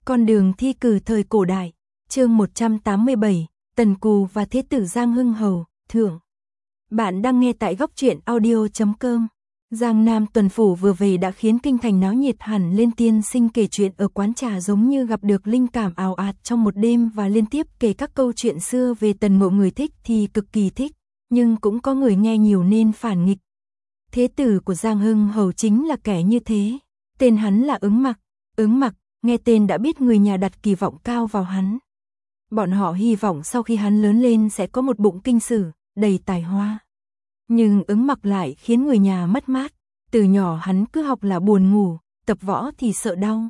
Con đường thi cử thời cổ đại, chương 187, Tần Cù và Thế tử Giang Hưng Hầu, thưởng. Bạn đang nghe tại góc truyện audio.com. Giang Nam tuần phủ vừa về đã khiến kinh thành náo nhiệt hẳn lên. Tiên sinh kể chuyện ở quán trà giống như gặp được linh cảm ào ạt trong một đêm và liên tiếp kể các câu chuyện xưa về Tần Ngộ. Người thích thì cực kỳ thích, nhưng cũng có người nghe nhiều nên phản nghịch. Thế tử của Giang Hưng Hầu chính là kẻ như thế. Tên hắn là Ứng Mặc. Ứng Mặc, nghe tên đã biết người nhà đặt kỳ vọng cao vào hắn. Bọn họ hy vọng sau khi hắn lớn lên sẽ có một bụng kinh sử, đầy tài hoa. Nhưng Ứng Mặc lại khiến người nhà mất mát. Từ nhỏ hắn cứ học là buồn ngủ, tập võ thì sợ đau.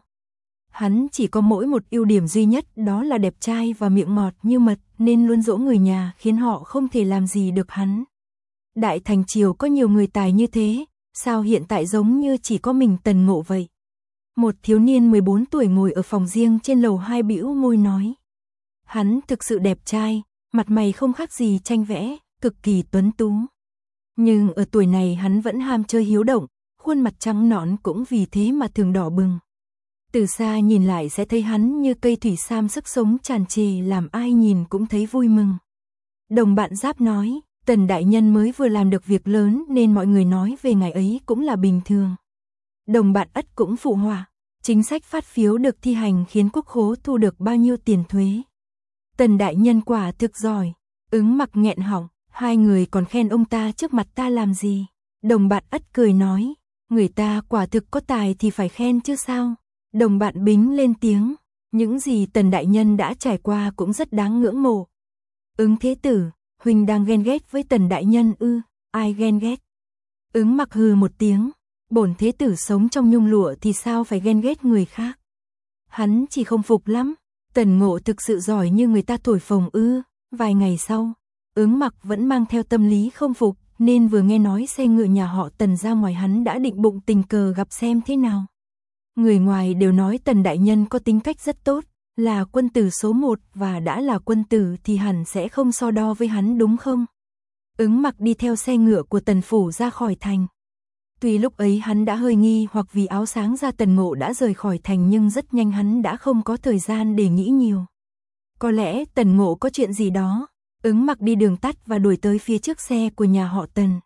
Hắn chỉ có mỗi một ưu điểm duy nhất, đó là đẹp trai và miệng ngọt như mật, nên luôn dỗ người nhà khiến họ không thể làm gì được hắn. Đại Thành Triều có nhiều người tài như thế, sao hiện tại giống như chỉ có mình Tần Ngộ vậy? Một thiếu niên 14 tuổi ngồi ở phòng riêng trên lầu 2 bĩu môi nói. Hắn thực sự đẹp trai, mặt mày không khác gì tranh vẽ, cực kỳ tuấn tú. Nhưng ở tuổi này hắn vẫn ham chơi hiếu động, khuôn mặt trắng nõn cũng vì thế mà thường đỏ bừng. Từ xa nhìn lại sẽ thấy hắn như cây thủy sam sức sống tràn trề, làm ai nhìn cũng thấy vui mừng. Đồng bạn Giáp nói, Tần đại nhân mới vừa làm được việc lớn nên mọi người nói về ngày ấy cũng là bình thường. Đồng bạn Ất cũng phụ họa, chính sách phát phiếu được thi hành khiến quốc khố thu được bao nhiêu tiền thuế. Tần đại nhân quả thực giỏi. Ứng Mặc nghẹn họng, hai người còn khen ông ta trước mặt ta làm gì? Đồng bạn Ất cười nói, người ta quả thực có tài thì phải khen chứ sao? Đồng bạn Bính lên tiếng, những gì Tần đại nhân đã trải qua cũng rất đáng ngưỡng mộ. Ứng thế tử, huynh đang ghen ghét với Tần đại nhân ư? Ai ghen ghét? Ứng Mặc hừ một tiếng, bổn thế tử sống trong nhung lụa thì sao phải ghen ghét người khác? Hắn chỉ không phục lắm, Tần Ngộ thực sự giỏi như người ta thổi phồng ư? Vài ngày sau, Ứng Mặc vẫn mang theo tâm lý không phục, nên vừa nghe nói xe ngựa nhà họ Tần ra ngoài hắn đã định bụng tình cờ gặp xem thế nào. Người ngoài đều nói Tần đại nhân có tính cách rất tốt, là quân tử số 1 và đã là quân tử thì hẳn sẽ không so đo với hắn đúng không? Ứng Mặc đi theo xe ngựa của Tần phủ ra khỏi thành. Tuy lúc ấy hắn đã hơi nghi hoặc vì áo sáng ra Tần Ngộ đã rời khỏi thành, nhưng rất nhanh hắn đã không có thời gian để nghĩ nhiều. Có lẽ Tần Ngộ có chuyện gì đó. Ứng Mặc đi đường tắt và đuổi tới phía trước xe của nhà họ Tần.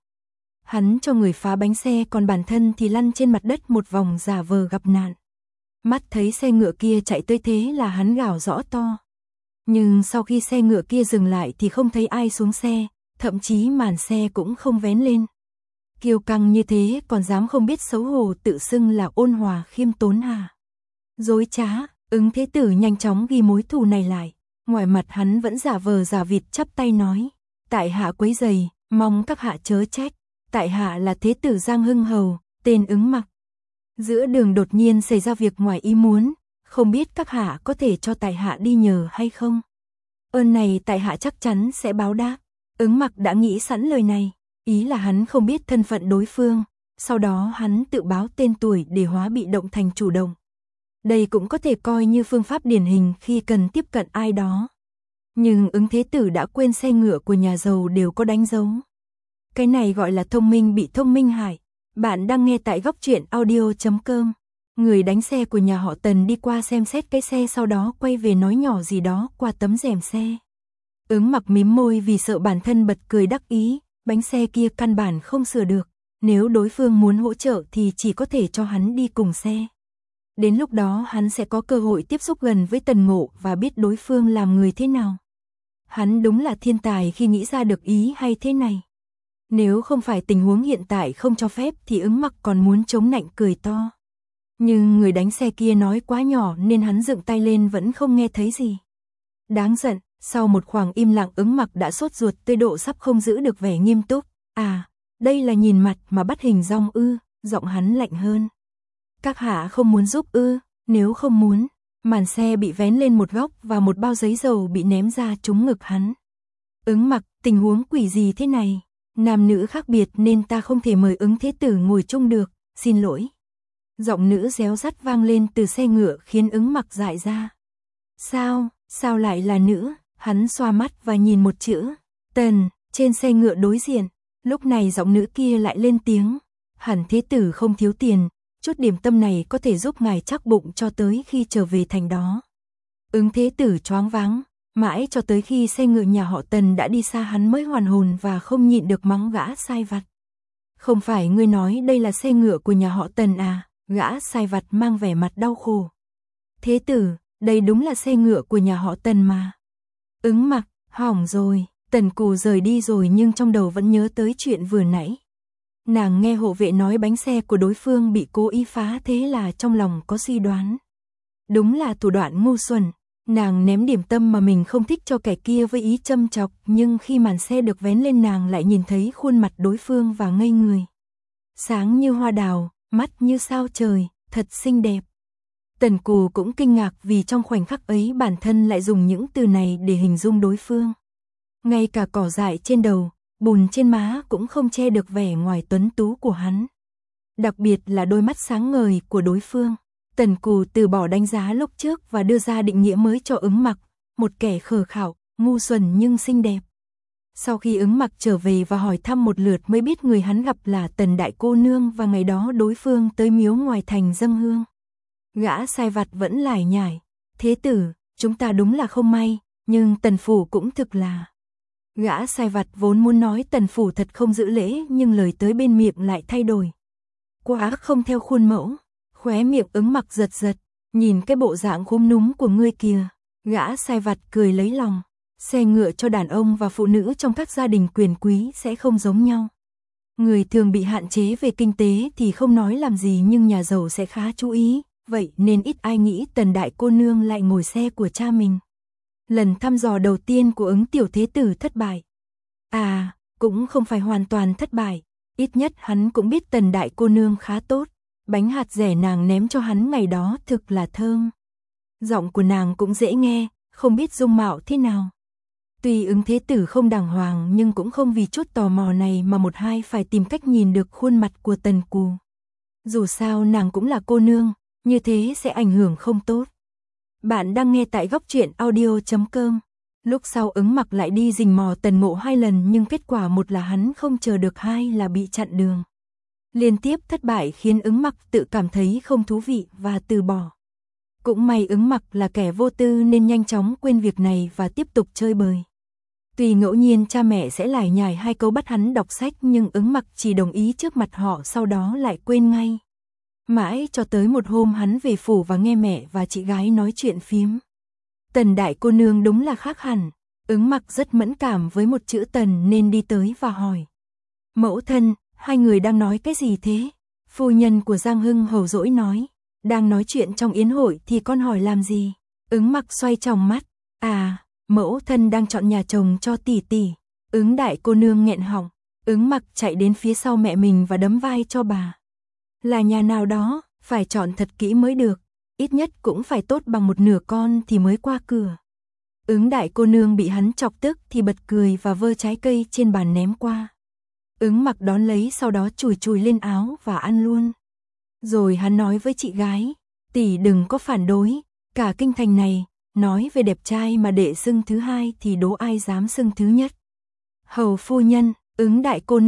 Hắn cho người phá bánh xe, còn bản thân thì lăn trên mặt đất một vòng giả vờ gặp nạn. Mắt thấy xe ngựa kia chạy tới thế là hắn gào rõ to. Nhưng sau khi xe ngựa kia dừng lại thì không thấy ai xuống xe, thậm chí màn xe cũng không vén lên. Kiêu căng như thế còn dám không biết xấu hổ tự xưng là ôn hòa khiêm tốn hả? Dối trá. Ứng thế tử nhanh chóng ghi mối thù này lại. Ngoài mặt hắn vẫn giả vờ giả vịt chắp tay nói, tại hạ quấy rầy, mong các hạ chớ trách. Tại hạ là thế tử Giang Hưng Hầu, tên Ứng Mặc. Giữa đường đột nhiên xảy ra việc ngoài ý muốn, không biết các hạ có thể cho tại hạ đi nhờ hay không? Ơn này tại hạ chắc chắn sẽ báo đáp. Ứng Mặc đã nghĩ sẵn lời này, ý là hắn không biết thân phận đối phương, sau đó hắn tự báo tên tuổi để hóa bị động thành chủ động. Đây cũng có thể coi như phương pháp điển hình khi cần tiếp cận ai đó. Nhưng Ứng thế tử đã quên xe ngựa của nhà giàu đều có đánh dấu. Cái này gọi là thông minh bị thông minh hại. Bạn đang nghe tại góc truyện audio.com. Người đánh xe của nhà họ Tần đi qua xem xét cái xe, sau đó quay về nói nhỏ gì đó qua tấm rèm xe. Ứng Mặc mím môi vì sợ bản thân bật cười đắc ý, bánh xe kia căn bản không sửa được. Nếu đối phương muốn hỗ trợ thì chỉ có thể cho hắn đi cùng xe. Đến lúc đó hắn sẽ có cơ hội tiếp xúc gần với Tần Ngộ và biết đối phương làm người thế nào. Hắn đúng là thiên tài khi nghĩ ra được ý hay thế này. Nếu không phải tình huống hiện tại không cho phép thì Ứng Mặc còn muốn chống nạnh cười to. Nhưng người đánh xe kia nói quá nhỏ nên hắn dựng tay lên vẫn không nghe thấy gì. Đáng giận, sau một khoảng im lặng Ứng Mặc đã sốt ruột tới độ sắp không giữ được vẻ nghiêm túc. À, đây là nhìn mặt mà bắt hình dong ư? Giọng hắn lạnh hơn. Các hạ không muốn giúp ư? Nếu không muốn, màn xe bị vén lên một góc và một bao giấy dầu bị ném ra trúng ngực hắn. Ứng Mặc, tình huống quỷ gì thế này? Nam nữ khác biệt nên ta không thể mời Ứng thế tử ngồi chung được, xin lỗi. Giọng nữ réo rắt vang lên từ xe ngựa khiến Ứng Mặc dại ra. Sao lại là nữ? Hắn xoa mắt và nhìn một chữ Tần trên xe ngựa đối diện. Lúc này giọng nữ kia lại lên tiếng, hẳn thế tử không thiếu tiền, chút điểm tâm này có thể giúp ngài chắc bụng cho tới khi trở về thành đó. Ứng Thế Tử choáng váng, mãi cho tới khi xe ngựa nhà họ Tần đã đi xa hắn mới hoàn hồn và không nhịn được mắng gã sai vặt. Không phải ngươi nói đây là xe ngựa của nhà họ Tần à? Gã sai vặt mang vẻ mặt đau khổ. Thế tử, đây đúng là xe ngựa của nhà họ Tần mà. Ứng Mặc, hỏng rồi. Tần Cù rời đi rồi nhưng trong đầu vẫn nhớ tới chuyện vừa nãy. Nàng nghe hộ vệ nói bánh xe của đối phương bị cố ý phá, thế là trong lòng có suy đoán. Đúng là thủ đoạn ngu xuẩn. Nàng ném điểm tâm mà mình không thích cho kẻ kia với ý châm chọc, nhưng khi màn xe được vén lên nàng lại nhìn thấy khuôn mặt đối phương và ngây người. Sáng như hoa đào, mắt như sao trời, thật xinh đẹp. Tần Cù cũng kinh ngạc vì trong khoảnh khắc ấy bản thân lại dùng những từ này để hình dung đối phương. Ngay cả cỏ dại trên đầu, bùn trên má cũng không che được vẻ ngoài tuấn tú của hắn. Đặc biệt là đôi mắt sáng ngời của đối phương. Tần Cù từ bỏ đánh giá lúc trước và đưa ra định nghĩa mới cho Ứng Mặc, một kẻ khờ khạo, ngu xuẩn nhưng xinh đẹp. Sau khi Ứng Mặc trở về và hỏi thăm một lượt mới biết người hắn gặp là Tần đại cô nương và ngày đó đối phương tới miếu ngoài thành dâng hương. Gã sai vặt vẫn lải nhải, thế tử, chúng ta đúng là không may, nhưng Tần phủ cũng thực là. Gã sai vặt vốn muốn nói Tần phủ thật không giữ lễ nhưng lời tới bên miệng lại thay đổi. Quá không theo khuôn mẫu. Khóe miệng Ứng Mặc giật giật, nhìn cái bộ dạng khúm núm của ngươi kìa. Gã sai vặt cười lấy lòng. Xe ngựa cho đàn ông và phụ nữ trong các gia đình quyền quý sẽ không giống nhau. Người thường bị hạn chế về kinh tế thì không nói làm gì nhưng nhà giàu sẽ khá chú ý, vậy nên ít ai nghĩ Tần đại cô nương lại ngồi xe của cha mình. Lần thăm dò đầu tiên của Ứng tiểu thế tử thất bại. À, cũng không phải hoàn toàn thất bại, ít nhất hắn cũng biết Tần đại cô nương khá tốt. Bánh hạt dẻ nàng ném cho hắn ngày đó thực là thơm. Giọng của nàng cũng dễ nghe, không biết dung mạo thế nào. Tuy Ứng thế tử không đàng hoàng nhưng cũng không vì chút tò mò này mà một hai phải tìm cách nhìn được khuôn mặt của Tần Cù. Dù sao nàng cũng là cô nương, như thế sẽ ảnh hưởng không tốt. Bạn đang nghe tại góc truyện audio.com. Lúc sau Ứng Mặc lại đi rình mò Tần Ngộ 2 lần nhưng kết quả một là hắn không chờ được, hai là bị chặn đường. Liên tiếp thất bại khiến Ứng Mặc tự cảm thấy không thú vị và từ bỏ. Cũng may Ứng Mặc là kẻ vô tư nên nhanh chóng quên việc này và tiếp tục chơi bời. Tuy ngẫu nhiên cha mẹ sẽ lải nhải hai câu bắt hắn đọc sách nhưng Ứng Mặc chỉ đồng ý trước mặt họ sau đó lại quên ngay. Mãi cho tới một hôm hắn về phủ và nghe mẹ và chị gái nói chuyện phiếm. Tần đại cô nương đúng là khác hẳn. Ứng Mặc rất mẫn cảm với một chữ Tần nên đi tới và hỏi. Mẫu thân, hai người đang nói cái gì thế? Phu nhân của Giang Hưng hầu dỗi nói. Đang nói chuyện trong yến hội thì con hỏi làm gì? Ứng Mặc xoay tròng mắt. À, mẫu thân đang chọn nhà chồng cho tỷ tỷ. Ứng đại cô nương nghẹn họng. Ứng Mặc chạy đến phía sau mẹ mình và đấm vai cho bà. Là nhà nào đó, phải chọn thật kỹ mới được. Ít nhất cũng phải tốt bằng một nửa con thì mới qua cửa. Ứng đại cô nương bị hắn chọc tức thì bật cười và vơ trái cây trên bàn ném qua. Ứng Mặc đón lấy sau đó chùi chùi lên áo và ăn luôn. Rồi hắn nói với chị gái, tỷ đừng có phản đối, cả kinh thành này, nói về đẹp trai mà đệ xưng thứ hai thì đố ai dám xưng thứ nhất. Hầu phu nhân, Ứng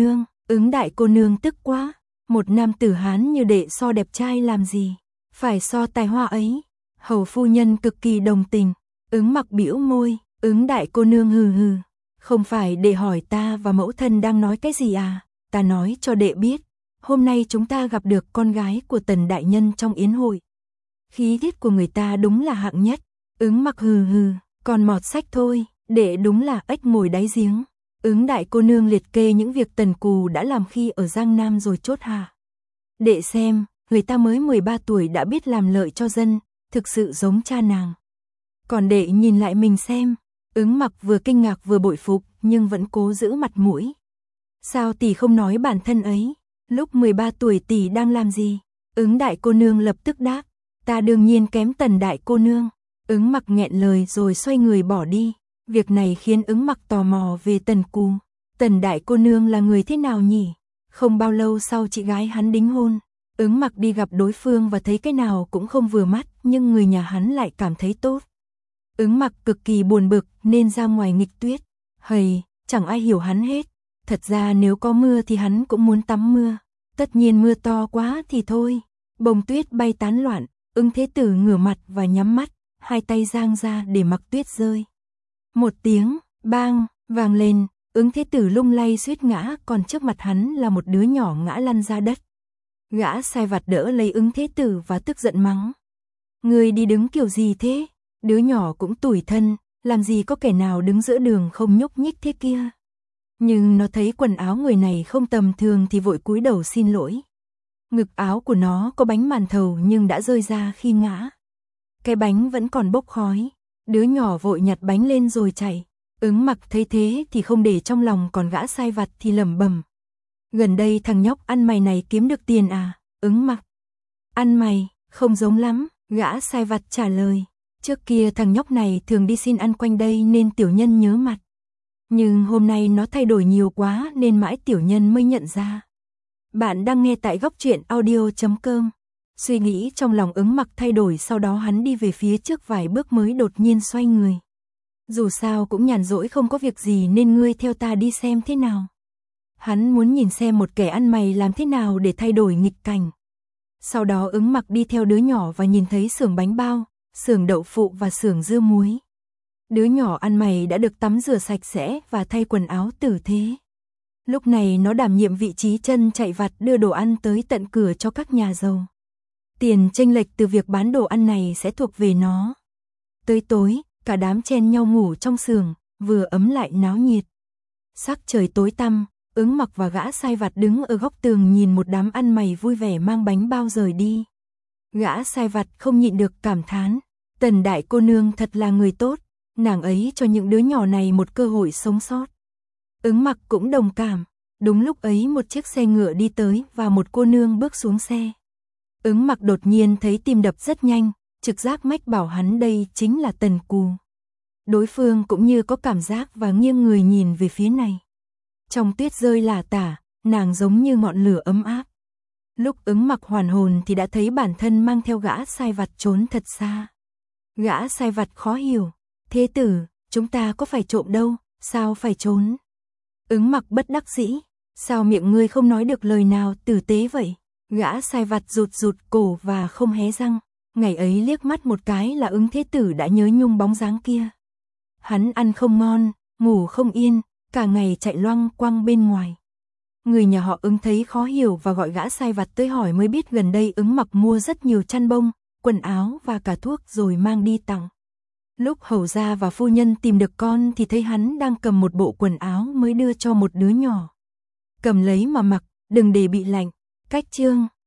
đại cô nương tức quá, một nam tử Hán như đệ so đẹp trai làm gì, phải so tài hoa ấy. Hầu phu nhân cực kỳ đồng tình. Ứng Mặc bĩu môi, Ứng đại cô nương hừ hừ. Không phải đệ hỏi ta và mẫu thân đang nói cái gì à, ta nói cho đệ biết. Hôm nay chúng ta gặp được con gái của Tần đại nhân trong yến hội. Khí tiết của người ta đúng là hạng nhất. Ứng Mặc hừ hừ, còn mọt sách thôi, đệ đúng là ếch ngồi đáy giếng. Ứng đại cô nương liệt kê những việc Tần Cù đã làm khi ở Giang Nam rồi chốt hạ. Đệ xem, người ta mới 13 tuổi đã biết làm lợi cho dân, thực sự giống cha nàng. Còn đệ nhìn lại mình xem. Ứng Mặc vừa kinh ngạc vừa bội phục nhưng vẫn cố giữ mặt mũi. Sao tỷ không nói bản thân ấy? Lúc 13 tuổi tỷ đang làm gì? Ứng đại cô nương lập tức đáp. Ta đương nhiên kém Tần đại cô nương. Ứng Mặc nghẹn lời rồi xoay người bỏ đi. Việc này khiến Ứng Mặc tò mò về Tần Cù. Tần đại cô nương là người thế nào nhỉ? Không bao lâu sau chị gái hắn đính hôn. Ứng Mặc đi gặp đối phương và thấy cái nào cũng không vừa mắt nhưng người nhà hắn lại cảm thấy tốt. Ứng Mặc cực kỳ buồn bực nên ra ngoài nghịch tuyết. Hầy, chẳng ai hiểu hắn hết. Thật ra nếu có mưa thì hắn cũng muốn tắm mưa. Tất nhiên mưa to quá thì thôi. Bông tuyết bay tán loạn, Ứng Thế Tử ngửa mặt và nhắm mắt, hai tay giang ra để mặc tuyết rơi. Một tiếng, bang, vang lên, Ứng Thế Tử lung lay suýt ngã, còn trước mặt hắn là một đứa nhỏ ngã lăn ra đất. Gã sai vặt đỡ lấy Ứng Thế Tử và tức giận mắng. Người đi đứng kiểu gì thế? Đứa nhỏ cũng tủi thân, làm gì có kẻ nào đứng giữa đường không nhúc nhích thế kia. Nhưng nó thấy quần áo người này không tầm thường thì vội cúi đầu xin lỗi. Ngực áo của nó có bánh màn thầu nhưng đã rơi ra khi ngã. Cái bánh vẫn còn bốc khói. Đứa nhỏ vội nhặt bánh lên rồi chạy. Ứng Mặc thấy thế thì không để trong lòng, còn gã sai vặt thì lẩm bẩm. Gần đây thằng nhóc ăn mày này kiếm được tiền à? Ứng Mặc. Ăn mày, không giống lắm, gã sai vặt trả lời. Trước kia thằng nhóc này thường đi xin ăn quanh đây nên tiểu nhân nhớ mặt. Nhưng hôm nay nó thay đổi nhiều quá nên mãi tiểu nhân mới nhận ra. Bạn đang nghe tại góc truyện audio.com. Suy nghĩ trong lòng Ứng Mặc thay đổi, sau đó hắn đi về phía trước vài bước mới đột nhiên xoay người. Dù sao cũng nhàn rỗi không có việc gì nên ngươi theo ta đi xem thế nào. Hắn muốn nhìn xem một kẻ ăn mày làm thế nào để thay đổi nghịch cảnh. Sau đó Ứng Mặc đi theo đứa nhỏ và nhìn thấy xưởng bánh bao, xưởng đậu phụ và xưởng dưa muối. Đứa nhỏ ăn mày đã được tắm rửa sạch sẽ và thay quần áo tử tế. Lúc này nó đảm nhiệm vị trí chân chạy vặt đưa đồ ăn tới tận cửa cho các nhà giàu. Tiền chênh lệch từ việc bán đồ ăn này sẽ thuộc về nó. Tới tối, cả đám chen nhau ngủ trong xưởng, vừa ấm lại náo nhiệt. Sắc trời tối tăm, Ứng Mặc và gã sai vặt đứng ở góc tường nhìn một đám ăn mày vui vẻ mang bánh bao rời đi. Gã sai vặt không nhịn được cảm thán, Tần đại cô nương thật là người tốt, nàng ấy cho những đứa nhỏ này một cơ hội sống sót. Ứng Mặc cũng đồng cảm. Đúng lúc ấy một chiếc xe ngựa đi tới và một cô nương bước xuống xe. Ứng Mặc đột nhiên thấy tim đập rất nhanh, trực giác mách bảo hắn đây chính là Tần Cù. Đối phương cũng như có cảm giác và nghiêng người nhìn về phía này. Trong tuyết rơi lả tả, nàng giống như ngọn lửa ấm áp. Lúc Ứng Mặc hoàn hồn thì đã thấy bản thân mang theo gã sai vặt trốn thật xa. Gã sai vặt khó hiểu, thế tử, chúng ta có phải trộm đâu, sao phải trốn? Ứng Mặc bất đắc dĩ, sao miệng ngươi không nói được lời nào tử tế vậy? Gã sai vặt rụt cổ và không hé răng. Ngày ấy liếc mắt một cái là Ứng Thế Tử đã nhớ nhung bóng dáng kia. Hắn ăn không ngon, ngủ không yên, cả ngày chạy loăng quăng bên ngoài. Người nhà họ Ứng thấy khó hiểu và gọi gã sai vặt tới hỏi mới biết gần đây Ứng Mặc mua rất nhiều chăn bông, quần áo và cả thuốc rồi mang đi tặng. Lúc hầu gia và phu nhân tìm được con thì thấy hắn đang cầm một bộ quần áo mới đưa cho một đứa nhỏ. Cầm lấy mà mặc, đừng để bị lạnh. Cách chương